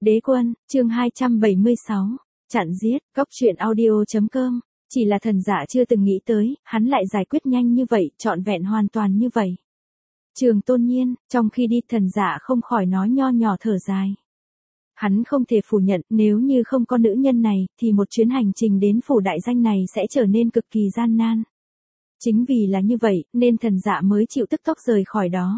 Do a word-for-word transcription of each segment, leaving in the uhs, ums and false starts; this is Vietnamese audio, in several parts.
Đế quân, chương hai trăm bảy mươi sáu, chặn giết, góc truyện audio.com, chỉ là thần dạ chưa từng nghĩ tới, hắn lại giải quyết nhanh như vậy, trọn vẹn hoàn toàn như vậy. Trường Tôn Nhiên, trong khi đi thần dạ không khỏi nói nho nhỏ thở dài. Hắn không thể phủ nhận, nếu như không có nữ nhân này, thì một chuyến hành trình đến phủ đại danh này sẽ trở nên cực kỳ gian nan. Chính vì là như vậy, nên thần dạ mới chịu tức tốc rời khỏi đó.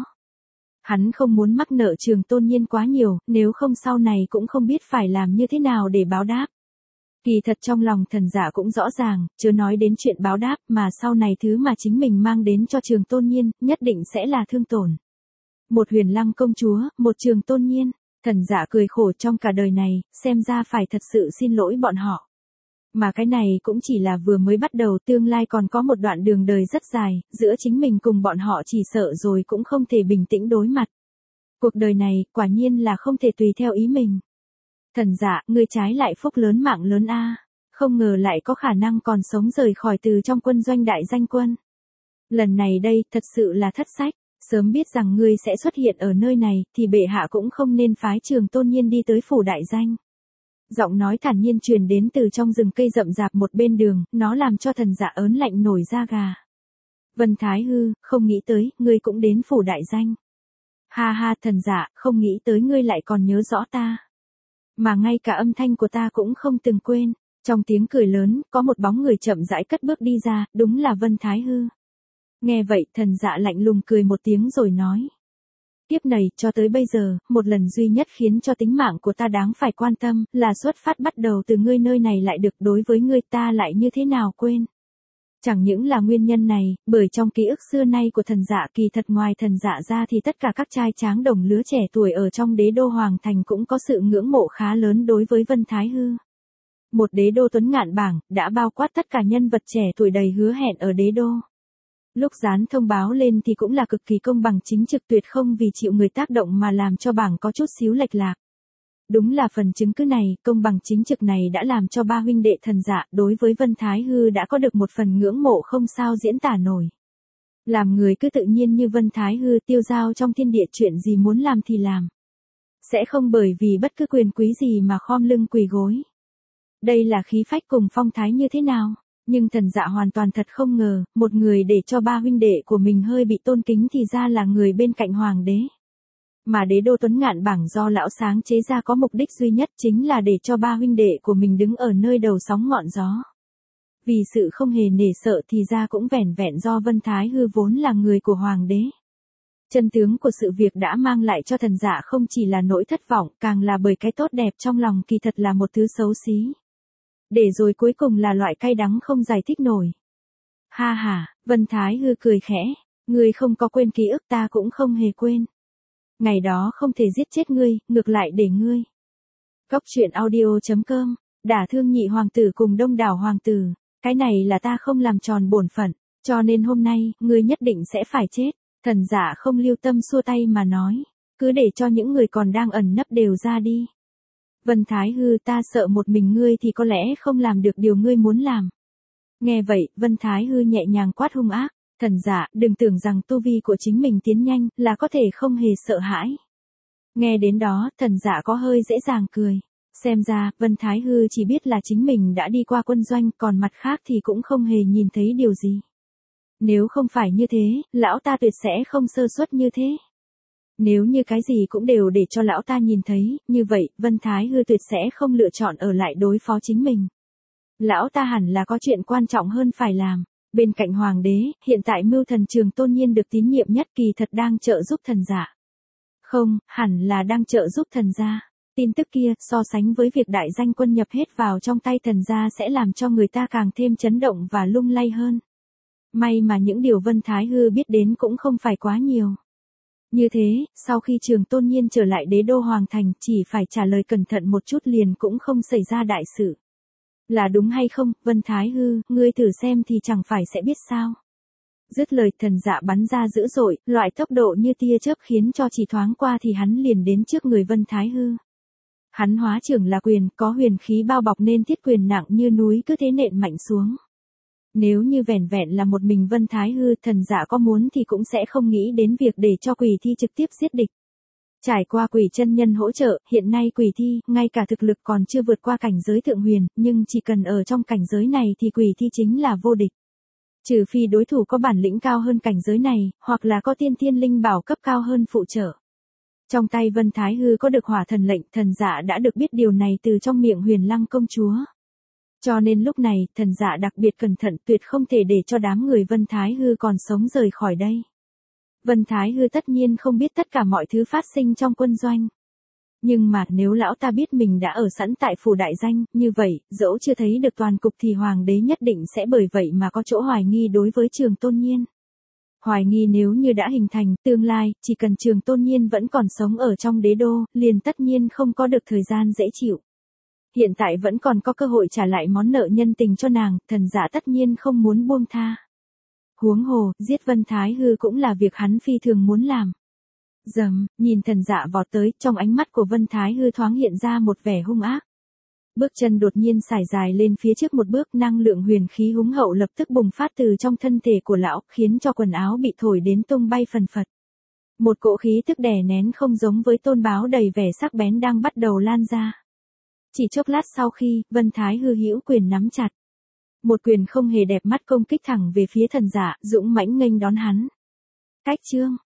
Hắn không muốn mắc nợ Trường Tôn Nhiên quá nhiều, nếu không sau này cũng không biết phải làm như thế nào để báo đáp. Kỳ thật trong lòng thần dạ cũng rõ ràng, chớ nói đến chuyện báo đáp mà sau này thứ mà chính mình mang đến cho Trường Tôn Nhiên, nhất định sẽ là thương tổn. Một Huyền Lăng công chúa, một Trường Tôn Nhiên, thần dạ cười khổ trong cả đời này, xem ra phải thật sự xin lỗi bọn họ. Mà cái này cũng chỉ là vừa mới bắt đầu, tương lai còn có một đoạn đường đời rất dài, giữa chính mình cùng bọn họ chỉ sợ rồi cũng không thể bình tĩnh đối mặt. Cuộc đời này, quả nhiên là không thể tùy theo ý mình. Thần dạ, ngươi trái lại phúc lớn mạng lớn a, không ngờ lại có khả năng còn sống rời khỏi từ trong quân doanh đại danh quân. Lần này đây, thật sự là thất sách, sớm biết rằng ngươi sẽ xuất hiện ở nơi này, thì bệ hạ cũng không nên phái Trường Tôn Nhiên đi tới phủ đại danh. Giọng nói thản nhiên truyền đến từ trong rừng cây rậm rạp một bên đường, nó làm cho thần dạ ớn lạnh nổi da gà. Vân Thái Hư, không nghĩ tới, ngươi cũng đến phủ đại danh. Ha ha, thần dạ, không nghĩ tới ngươi lại còn nhớ rõ ta. Mà ngay cả âm thanh của ta cũng không từng quên. Trong tiếng cười lớn, có một bóng người chậm rãi cất bước đi ra, đúng là Vân Thái Hư. Nghe vậy, thần dạ lạnh lùng cười một tiếng rồi nói. Tiếp này, cho tới bây giờ, một lần duy nhất khiến cho tính mạng của ta đáng phải quan tâm, là xuất phát bắt đầu từ ngươi nơi này lại được, đối với ngươi ta lại như thế nào quên. Chẳng những là nguyên nhân này, bởi trong ký ức xưa nay của thần dạ, kỳ thật ngoài thần dạ ra thì tất cả các trai tráng đồng lứa trẻ tuổi ở trong đế đô Hoàng Thành cũng có sự ngưỡng mộ khá lớn đối với Vân Thái Hư. Một đế đô tuấn ngạn bảng, đã bao quát tất cả nhân vật trẻ tuổi đầy hứa hẹn ở đế đô. Lúc dán thông báo lên thì cũng là cực kỳ công bằng chính trực, tuyệt không vì chịu người tác động mà làm cho bảng có chút xíu lệch lạc. Đúng là phần chứng cứ này, công bằng chính trực này đã làm cho ba huynh đệ thần dạ đối với Vân Thái Hư đã có được một phần ngưỡng mộ không sao diễn tả nổi. Làm người cứ tự nhiên như Vân Thái Hư, tiêu dao trong thiên địa, chuyện gì muốn làm thì làm. Sẽ không bởi vì bất cứ quyền quý gì mà khom lưng quỳ gối. Đây là khí phách cùng phong thái như thế nào? Nhưng thần dạ hoàn toàn thật không ngờ, một người để cho ba huynh đệ của mình hơi bị tôn kính thì ra là người bên cạnh hoàng đế. Mà đế đô tuấn ngạn bảng do lão sáng chế ra có mục đích duy nhất, chính là để cho ba huynh đệ của mình đứng ở nơi đầu sóng ngọn gió. Vì sự không hề nể sợ thì ra cũng vẻn vẹn do Vân Thái Hư vốn là người của hoàng đế. Chân tướng của sự việc đã mang lại cho thần dạ không chỉ là nỗi thất vọng, càng là bởi cái tốt đẹp trong lòng kỳ thật là một thứ xấu xí. Để rồi cuối cùng là loại cay đắng không giải thích nổi. Ha ha, Vân Thái Hư cười khẽ, ngươi không có quên ký ức, ta cũng không hề quên. Ngày đó không thể giết chết ngươi, ngược lại để ngươi. Góc truyện audio.com, đả thương nhị hoàng tử cùng đông đảo hoàng tử, cái này là ta không làm tròn bổn phận, cho nên hôm nay, ngươi nhất định sẽ phải chết. Thần giả không lưu tâm xua tay mà nói, cứ để cho những người còn đang ẩn nấp đều ra đi. Vân Thái Hư, ta sợ một mình ngươi thì có lẽ không làm được điều ngươi muốn làm. Nghe vậy, Vân Thái Hư nhẹ nhàng quát hung ác. Thần giả, đừng tưởng rằng tu vi của chính mình tiến nhanh, là có thể không hề sợ hãi. Nghe đến đó, thần giả có hơi dễ dàng cười. Xem ra, Vân Thái Hư chỉ biết là chính mình đã đi qua quân doanh, còn mặt khác thì cũng không hề nhìn thấy điều gì. Nếu không phải như thế, lão ta tuyệt sẽ không sơ suất như thế. Nếu như cái gì cũng đều để cho lão ta nhìn thấy, như vậy, Vân Thái Hư tuyệt sẽ không lựa chọn ở lại đối phó chính mình. Lão ta hẳn là có chuyện quan trọng hơn phải làm. Bên cạnh hoàng đế, hiện tại mưu thần Trường Tôn Nhiên được tín nhiệm nhất, kỳ thật đang trợ giúp thần giả. Không, hẳn là đang trợ giúp thần gia. Tin tức kia, so sánh với việc đại danh quân nhập hết vào trong tay thần gia sẽ làm cho người ta càng thêm chấn động và lung lay hơn. May mà những điều Vân Thái Hư biết đến cũng không phải quá nhiều. Như thế, sau khi Trường Tôn Nhiên trở lại đế đô Hoàng Thành, chỉ phải trả lời cẩn thận một chút liền cũng không xảy ra đại sự. Là đúng hay không, Vân Thái Hư, ngươi thử xem thì chẳng phải sẽ biết sao. Dứt lời, thần dạ bắn ra dữ dội, loại tốc độ như tia chớp khiến cho chỉ thoáng qua thì hắn liền đến trước người Vân Thái Hư. Hắn hóa trưởng là quyền, có huyền khí bao bọc nên thiết quyền nặng như núi cứ thế nện mạnh xuống. Nếu như vẻn vẹn là một mình Vân Thái Hư, thần dạ có muốn thì cũng sẽ không nghĩ đến việc để cho quỷ thi trực tiếp giết địch. Trải qua quỷ chân nhân hỗ trợ, hiện nay quỷ thi, ngay cả thực lực còn chưa vượt qua cảnh giới thượng huyền, nhưng chỉ cần ở trong cảnh giới này thì quỷ thi chính là vô địch. Trừ phi đối thủ có bản lĩnh cao hơn cảnh giới này, hoặc là có tiên thiên linh bảo cấp cao hơn phụ trợ. Trong tay Vân Thái Hư có được hỏa thần lệnh, thần dạ đã được biết điều này từ trong miệng Huyền Lăng công chúa. Cho nên lúc này, thần dạ đặc biệt cẩn thận, tuyệt không thể để cho đám người Vân Thái Hư còn sống rời khỏi đây. Vân Thái Hư tất nhiên không biết tất cả mọi thứ phát sinh trong quân doanh. Nhưng mà nếu lão ta biết mình đã ở sẵn tại phủ đại danh, như vậy, dẫu chưa thấy được toàn cục thì hoàng đế nhất định sẽ bởi vậy mà có chỗ hoài nghi đối với Trường Tôn Nhiên. Hoài nghi nếu như đã hình thành, tương lai, chỉ cần Trường Tôn Nhiên vẫn còn sống ở trong đế đô, liền tất nhiên không có được thời gian dễ chịu. Hiện tại vẫn còn có cơ hội trả lại món nợ nhân tình cho nàng, thần giả tất nhiên không muốn buông tha. Huống hồ, giết Vân Thái Hư cũng là việc hắn phi thường muốn làm. Dầm, nhìn thần dạ vọt tới, trong ánh mắt của Vân Thái Hư thoáng hiện ra một vẻ hung ác. Bước chân đột nhiên sải dài lên phía trước một bước, năng lượng huyền khí húng hậu lập tức bùng phát từ trong thân thể của lão, khiến cho quần áo bị thổi đến tung bay phần phật. Một cỗ khí tức đè nén không giống với tôn báo đầy vẻ sắc bén đang bắt đầu lan ra. Chỉ chốc lát sau khi, Vân Thái Hư hữu quyền nắm chặt. Một quyền không hề đẹp mắt công kích thẳng về phía thần giả, dũng mãnh nghênh đón hắn. Cách chương